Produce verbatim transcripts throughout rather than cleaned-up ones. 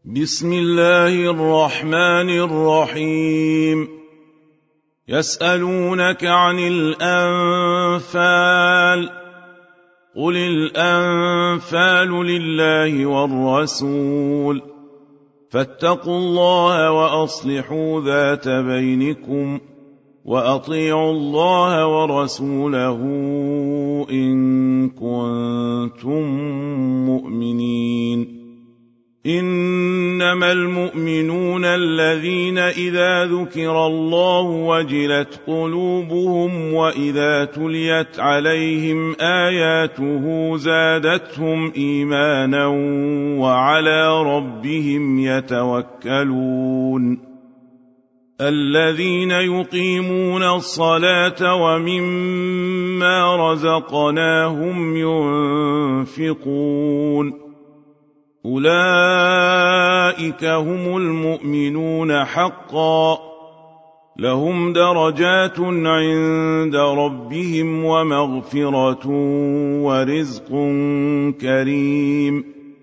بسم الله الرحمن الرحيم. يسألونك عن الأنفال قل الأنفال لله والرسول فاتقوا الله وأصلحوا ذات بينكم وأطيعوا الله ورسوله إن كنتم مؤمنين. إنما المؤمنون الذين إذا ذكر الله وجلت قلوبهم وإذا تليت عليهم آياته زادتهم إيمانا وعلى ربهم يتوكلون. الذين يقيمون الصلاة ومما رزقناهم ينفقون أولئك هم المؤمنون حقا لهم درجات عند ربهم ومغفرة ورزق كريم.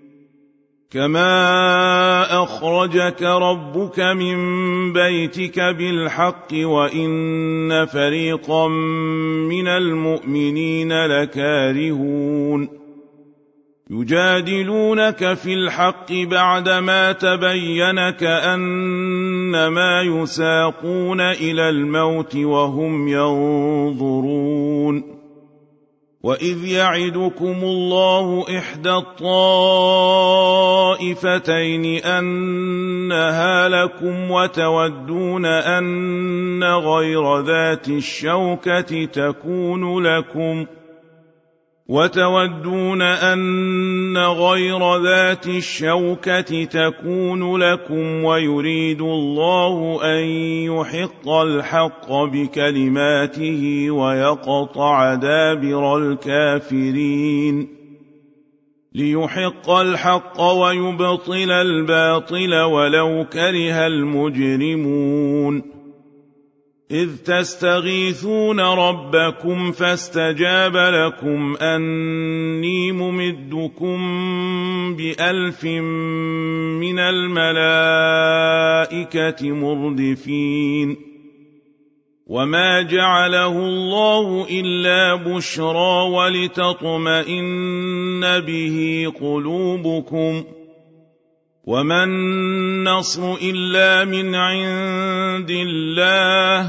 كما أخرجك ربك من بيتك بالحق وإن فريقا من المؤمنين لكارهون يجادلونك في الحق بعدما تبين كأنما يساقون إلى الموت وهم ينظرون. وإذ يعدكم الله إحدى الطائفتين أنها لكم وتودون أن غير ذات الشوكة تكون لكم وتودون أن غير ذات الشوكة تكون لكم ويريد الله أن يحق الحق بكلماته ويقطع دابر الكافرين ليحق الحق ويبطل الباطل ولو كره المجرمون. إذ تستغيثون ربكم فاستجاب لكم أني ممدكم بألف من الملائكة مردفين. وما جعله الله إلا بشرى ولتطمئن به قلوبكم وما النصر إلا من عند الله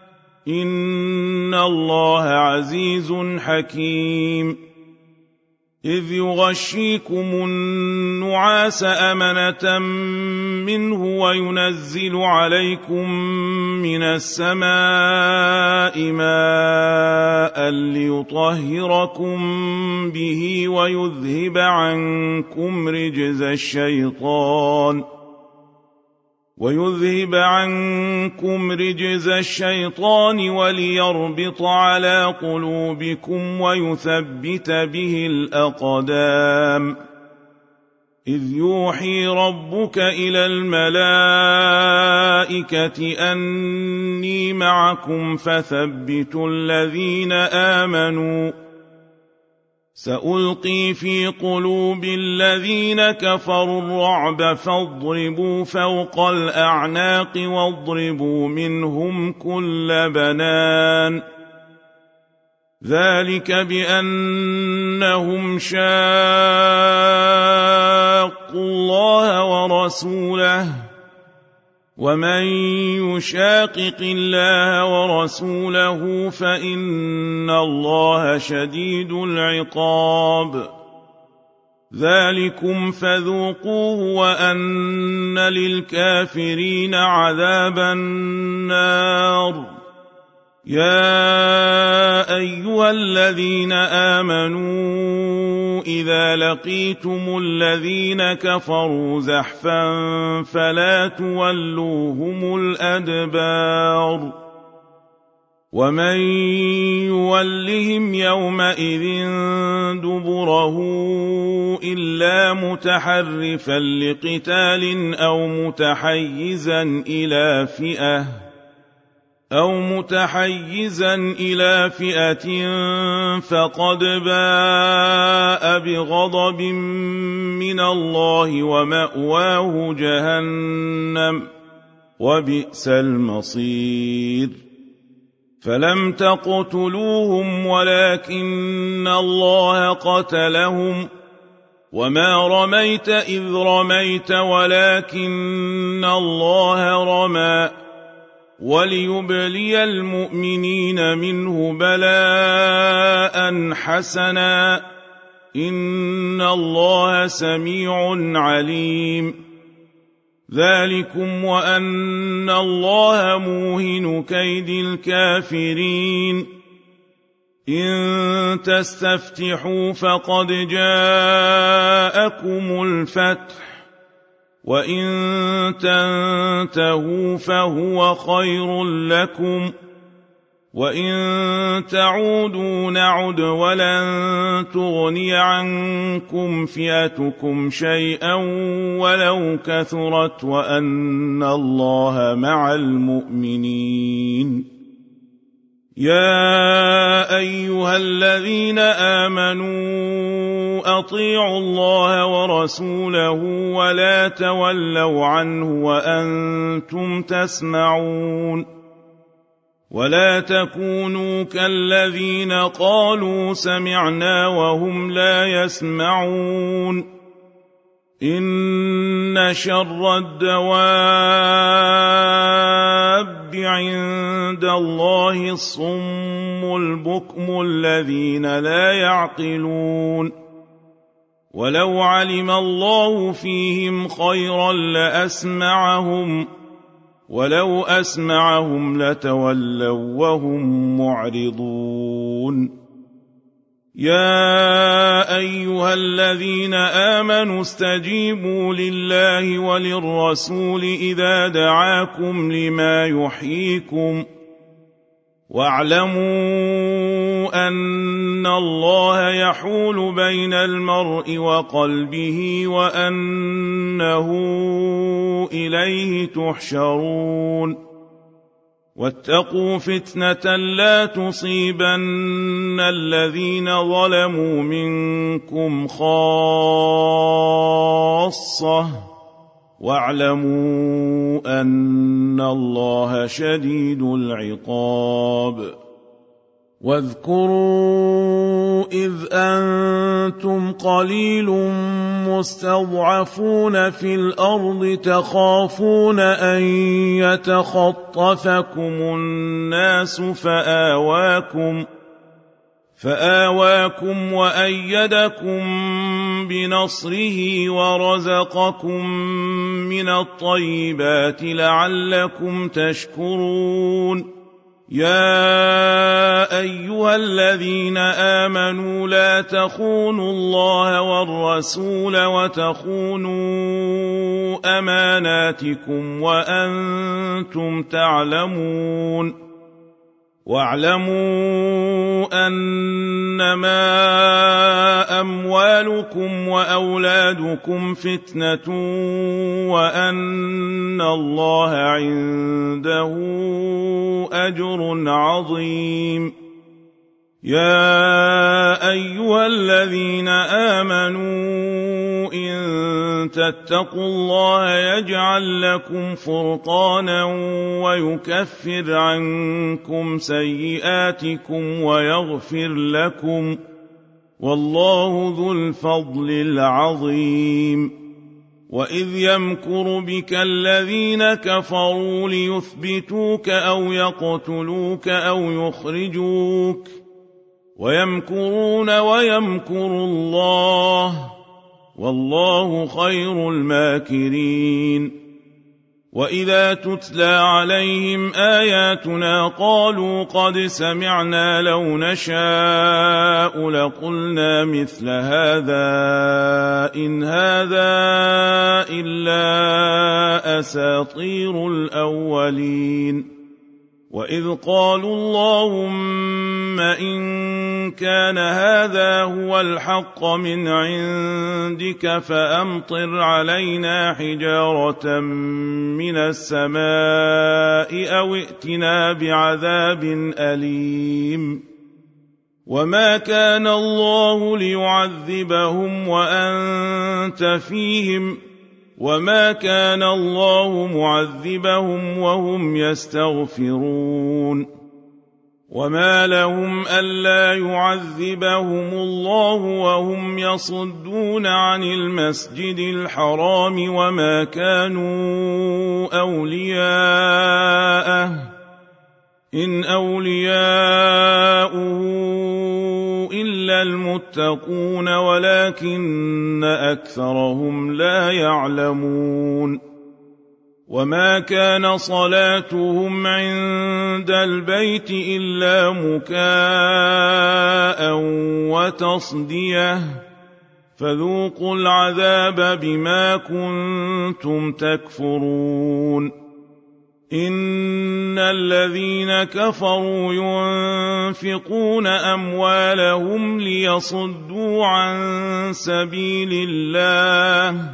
إن الله عزيز حكيم. إذ يغشيكم النعاس أمنة منه وينزل عليكم من السماء ماء ليطهركم به ويذهب عنكم رجز الشيطان ويذهب عنكم رجز الشيطان وليربط على قلوبكم ويثبت به الأقدام. إذ يوحي ربك إلى الملائكة أني معكم فثبتوا الذين آمنوا سألقي في قلوب الذين كفروا الرعب فاضربوا فوق الأعناق واضربوا منهم كل بنان. ذلك بأنهم شاقوا الله ورسوله ومن يشاقق الله ورسوله فإن الله شديد العقاب. ذلكم فذوقوه وأن للكافرين عذاب النار. يا أيها الذين آمنوا إذا لقيتم الذين كفروا زحفا فلا تولوهم الأدبار. ومن يولهم يومئذ دبره إلا متحرفا لقتال أو متحيزا إلى فئة أو متحيزا إلى فئة فقد باء بغضب من الله ومأواه جهنم وبئس المصير فلم تقتلوهم ولكن الله قتلهم وما رميت إذ رميت ولكن الله رمى وليبلي المؤمنين منه بلاء حسنا إن الله سميع عليم ذلكم وأن الله موهن كيد الكافرين إن تستفتحوا فقد جاءكم الفتح وإن تنتهوا فهو خير لكم وإن تعودوا نعد ولن تغني عنكم فئتكم شيئا ولو كثرت وأن الله مع المؤمنين يا أيها الذين آمنوا أطيعوا الله ورسوله ولا تولوا عنه وأنتم تسمعون ولا تكونوا كالذين قالوا سمعنا وهم لا يسمعون إن شر الدواب عند الله الصم البكم الذين لا يعقلون ولو علم الله فيهم خيرا لأسمعهم ولو أسمعهم لتولوا وهم معرضون يا أيها الذين آمنوا استجيبوا لله وللرسول إذا دعاكم لما يحييكم واعلموا أن الله يحول بين المرء وقلبه وأنه إليه تحشرون واتقوا فتنة لا تصيبن الذين ظلموا منكم خاصة واعلموا أن الله شديد العقاب واذكروا إذ أنتم قليل مستضعفون في الأرض تخافون أن يتخطفكم الناس فآواكم فآواكم وأيدكم بنصره ورزقكم من الطيبات لعلكم تشكرون يا أيها الذين آمنوا لا تخونوا الله والرسول وتخونوا أماناتكم وأنتم تعلمون واعلموا أنما أموالكم وأولادكم فتنة وأن الله عنده أجر عظيم يا أيها الذين آمنوا إن تتقوا الله يجعل لكم فرقانا ويكفر عنكم سيئاتكم ويغفر لكم والله ذو الفضل العظيم وإذ يمكر بك الذين كفروا ليثبتوك أو يقتلوك أو يخرجوك ويمكرون ويمكر الله والله خير الماكرين وإذا تتلى عليهم آياتنا قالوا قد سمعنا لو نشاء لقلنا مثل هذا إن هذا إلا أساطير الأولين وإذ قالوا اللهم إن كان هذا هو الحق من عندك فأمطر علينا حجارة من السماء أو ائتنا بعذاب أليم وما كان الله ليعذبهم وأنت فيهم وما كان الله معذبهم وهم يستغفرون وما لهم ألا يعذبهم الله وهم يصدون عن المسجد الحرام وما كانوا أولياءه إن أولياؤه إلا المتقون ولكن أكثرهم لا يعلمون وما كان صلاتهم عند البيت إلا مكاء وتصدية فذوقوا العذاب بما كنتم تكفرون إن الذين كفروا ينفقون أموالهم ليصدوا عن سبيل الله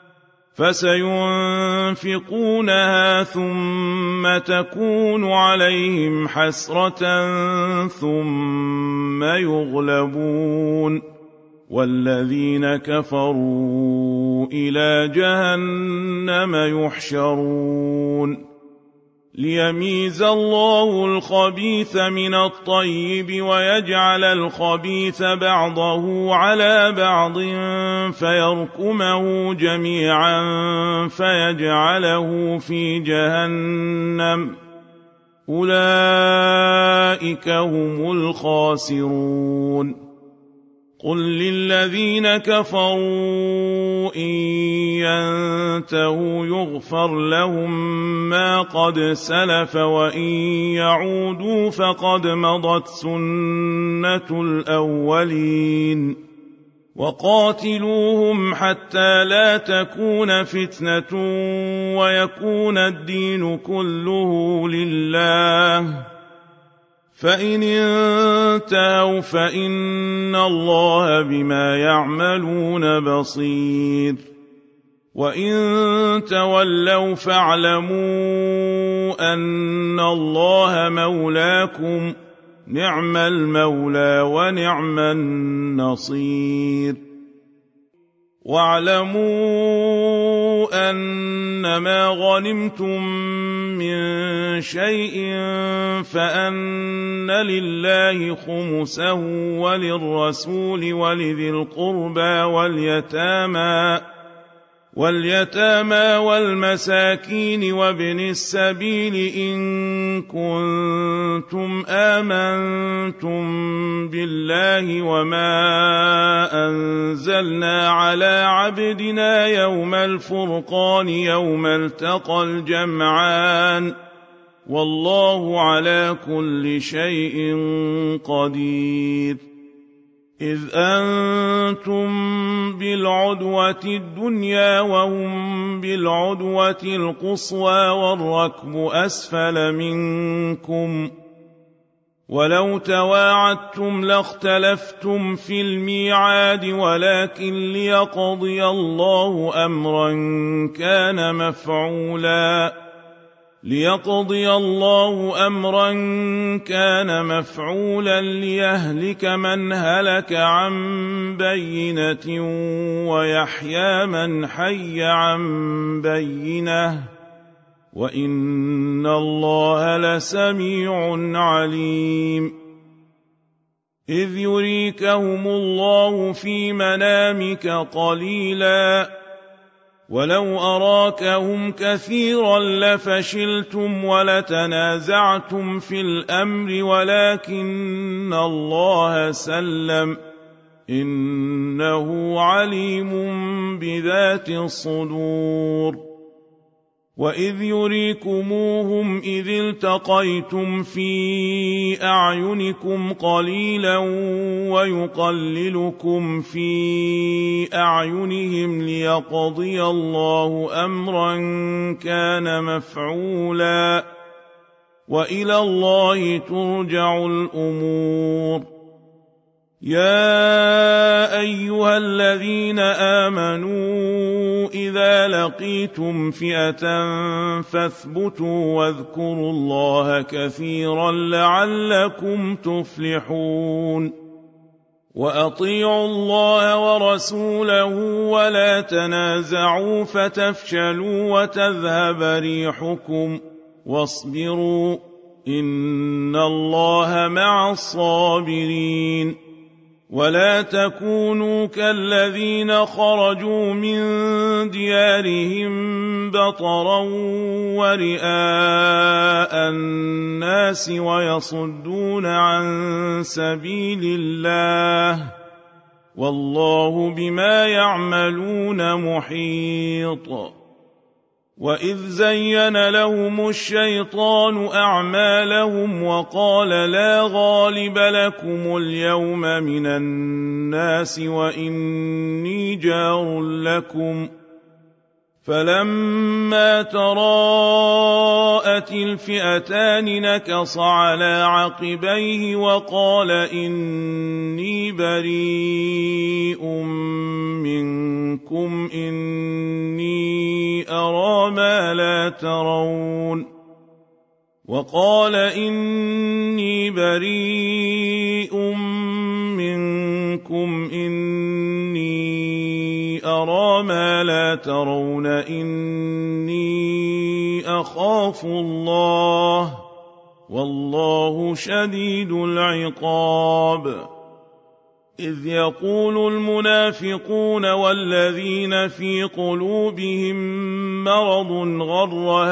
فسينفقونها ثم تكون عليهم حسرة ثم يغلبون والذين كفروا إلى جهنم يحشرون ليميز الله الخبيث من الطيب ويجعل الخبيث بعضه على بعض فيركمه جميعا فيجعله في جهنم أولئك هم الخاسرون قل للذين كفروا إن ينتهوا يغفر لهم ما قد سلف وإن يعودوا فقد مضت سنة الأولين وقاتلوهم حتى لا تكون فتنة ويكون الدين كله لله فإن انتهوا فإن الله بما يعملون بصير وإن تولوا فاعلموا أن الله مولاكم نعم المولى ونعم النصير واعلموا أنما غنمتم من شيء فأن لله خمسه وللرسول ولذي القربى واليتامى واليتامى والمساكين وابن السبيل إن كنتم آمنتم بالله وما أنزلنا على عبدنا يوم الفرقان يوم التقى الجمعان والله على كل شيء قدير إذ أنتم بالعدوة الدنيا وهم بالعدوة القصوى والركب أسفل منكم ولو تواعدتم لاختلفتم في الميعاد ولكن ليقضي الله أمرا كان مفعولا ليقضي الله أمرا كان مفعولا ليهلك من هلك عن بينة ويحيى من حي عن بينة وإن الله لسميع عليم إذ يريكهم الله في منامك قليلا ولو أراكهم كثيرا لفشلتم ولتنازعتم في الأمر ولكن الله سلم إنه عليم بذات الصدور وإذ يريكموهم إذ التقيتم في أعينكم قليلا ويقللكم في أعينهم ليقضي الله أمرا كان مفعولا وإلى الله ترجع الأمور. يا أيها الذين آمنوا إذا لقيتم فئة فاثبتوا واذكروا الله كثيرا لعلكم تفلحون. وأطيعوا الله ورسوله ولا تنازعوا فتفشلوا وتذهب ريحكم واصبروا إن الله مع الصابرين. ولا تكونوا كالذين خرجوا من ديارهم بطرا ورئاء الناس ويصدون عن سبيل الله والله بما يعملون محيط. وإذ زين لهم الشيطان أعمالهم وقال لا غالب لكم اليوم من الناس وإني جار لكم فلما تراءت الفئتان نكص على عقبيه وقال إني بريء منكم إني أرى ما لا ترون وقال إني بريء منكم إني أرى ما لا ترون إني أخاف الله والله شديد العقاب. إذ يقول المنافقون والذين في قلوبهم مرض غر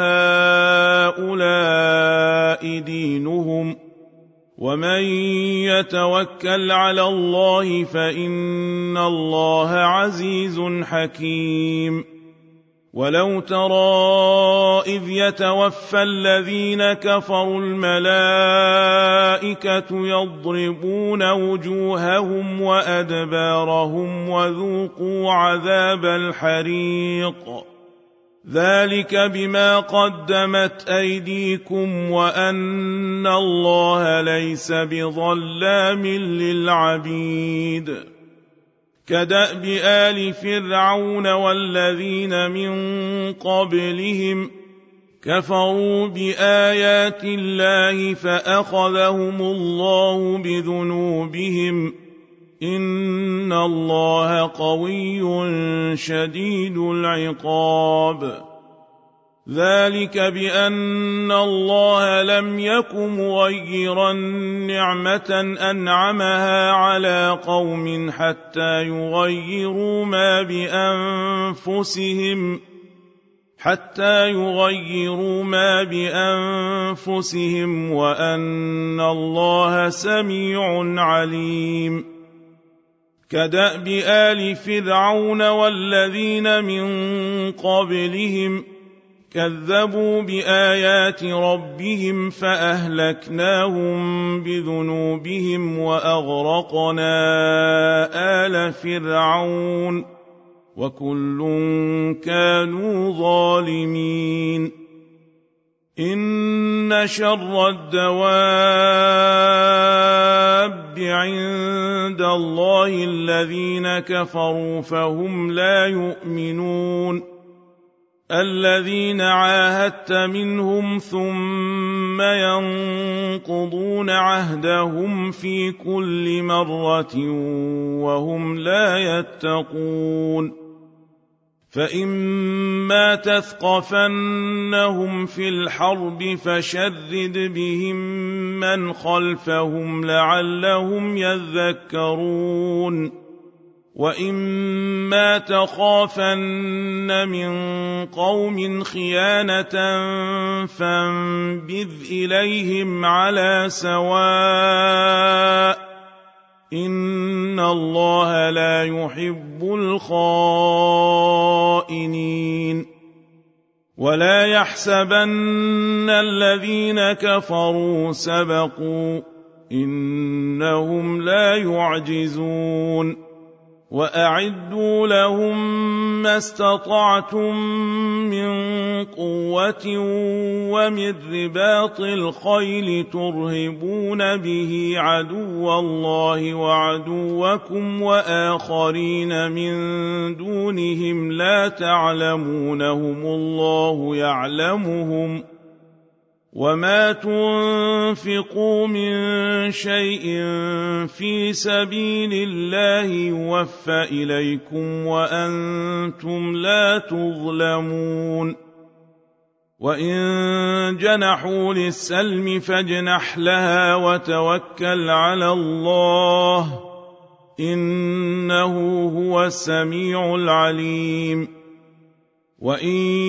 هؤلاء دينهم ومن يتوكل على الله فإن الله عزيز حكيم. ولو ترى إذ يتوفى الذين كفروا الملائكة يضربون وجوههم وأدبارهم وذوقوا عذاب الحريق ذلك بما قدمت أيديكم وأن الله ليس بظلام للعبيد. كدأب آل فرعون والذين من قبلهم كفروا بآيات الله فأخذهم الله بذنوبهم إن الله قوي شديد العقاب. ذلك بأن الله لم يك مغيرا نعمة أنعمها على قوم حتى يغيروا ما بأنفسهم حتى يغيروا ما بأنفسهم وأن الله سميع عليم. كدأب آل فرعون والذين من قبلهم كذبوا بآيات ربهم فأهلكناهم بذنوبهم وأغرقنا آل فرعون وكل كانوا ظالمين. إن شر الدواب عند الله الذين كفروا فهم لا يؤمنون. الذين عاهدت منهم ثم ينقضون عهدهم في كل مرة وهم لا يتقون. فإما تثقفنهم في الحرب فشرد بهم من خلفهم لعلهم يذكرون. وإما تخافن من قوم خيانة فانبذ إليهم على سواء إن الله لا يحب الخائنين. ولا يحسبن الذين كفروا سبقوا إنهم لا يعجزون. وأعدوا لهم ما استطعتم من قوة ومن رباط الخيل ترهبون به عدو الله وعدوكم وآخرين من دونهم لا تعلمونهم الله يعلمهم وما تنفقوا من شيء في سبيل الله يوفى إليكم وأنتم لا تظلمون وإن جنحوا للسلم فاجنح لها وتوكل على الله إنه هو السميع العليم وإن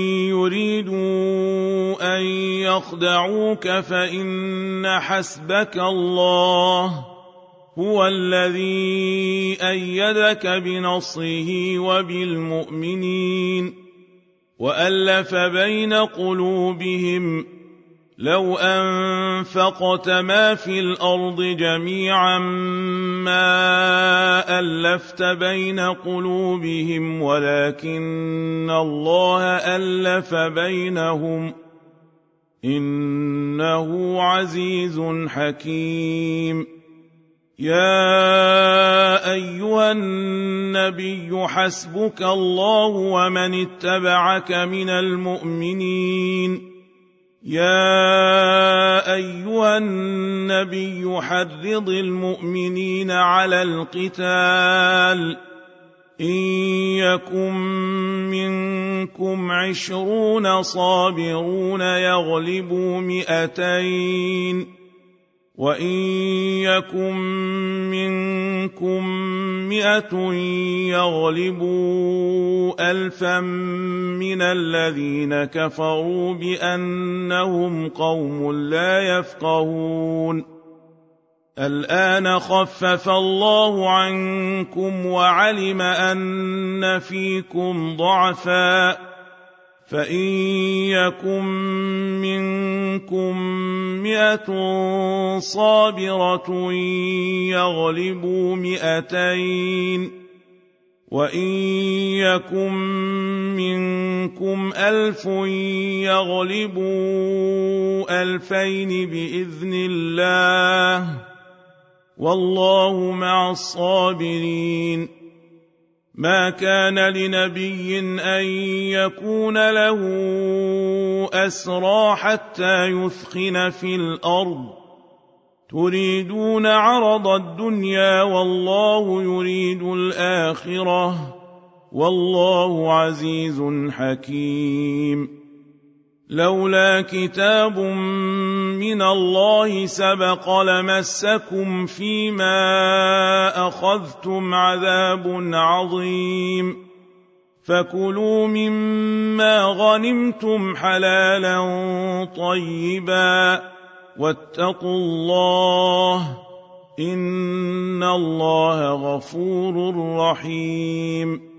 يريدوا أن يخدعوك فإن حسبك الله هو الذي أيدك بنصره وبالمؤمنين وألف بين قلوبهم لو أنفقت ما في الأرض جميعا ما ألفت بين قلوبهم ولكن الله ألف بينهم إنه عزيز حكيم يا أيها النبي حسبك الله ومن اتبعك من المؤمنين يا أيها النبي حرض المؤمنين على القتال إن يكن منكم عشرون صابرون يغلبوا مئتين وإن يكن منكم مئة يغلبوا ألفا من الذين كفروا بأنهم قوم لا يفقهون الآن خفف الله عنكم وعلم أن فيكم ضعفا فإن يكن منكم مئة صابرة يغلبوا مئتين وإن يكن منكم ألف يغلبوا ألفين بإذن الله والله مع الصابرين ما كان لنبي أن يكون له أسرى حتى يثخن في الأرض تريدون عرض الدنيا والله يريد الآخرة والله عزيز حكيم لولا كتاب من الله سبق لمسكم فيما أخذتم عذاب عظيم فكلوا مما غنمتم حلالا طيبا واتقوا الله إن الله غفور رحيم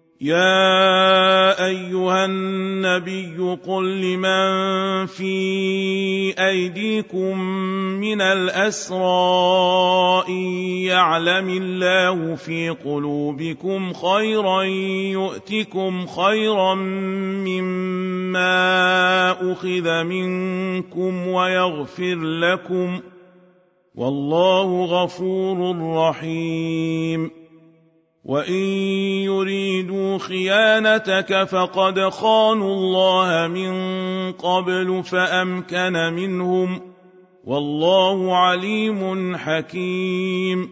يا أيها النبي قل لمن في أيديكم من الأسرى إن يعلم الله في قلوبكم خيرا يؤتكم خيرا مما أخذ منكم ويغفر لكم والله غفور رحيم وإن يريدوا خيانتك فقد خانوا الله من قبل فأمكن منهم والله عليم حكيم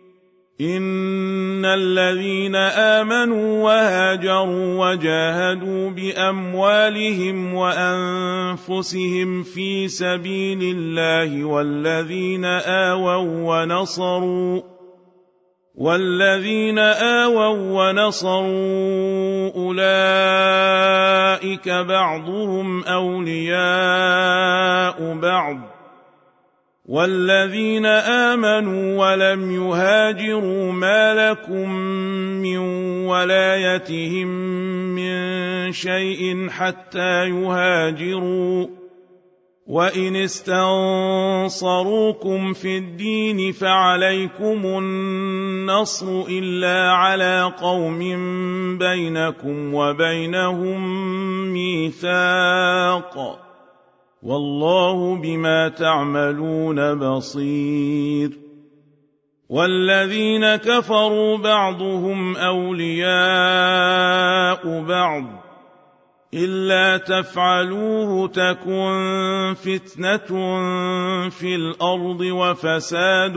إن الذين آمنوا وهاجروا وجاهدوا بأموالهم وأنفسهم في سبيل الله والذين آووا ونصروا والذين آووا ونصروا أولئك بعضهم أولياء بعض والذين آمنوا ولم يهاجروا ما لكم من ولايتهم من شيء حتى يهاجروا وإن استنصروكم في الدين فعليكم النصر إلا على قوم بينكم وبينهم ميثاق والله بما تعملون بصير والذين كفروا بعضهم أولياء بعض إلا تفعلوه تكن فتنة في الأرض وفساد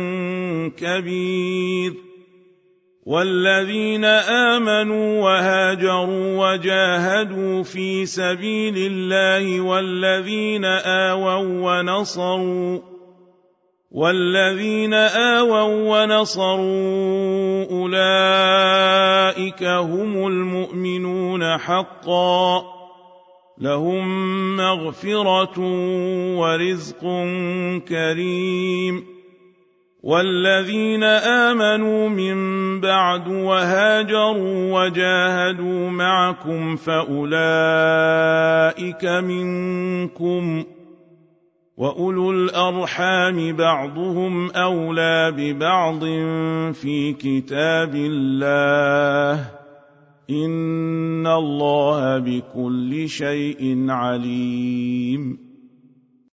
كبير والذين آمنوا وهاجروا وجاهدوا في سبيل الله والذين آووا ونصروا والذين آووا ونصروا أولئك هم المؤمنون حقا لهم مغفرة ورزق كريم والذين آمنوا من بعد وهاجروا وجاهدوا معكم فأولئك منكم وأولو الأرحام بعضهم أولى ببعض في كتاب الله إن الله بكل شيء عليم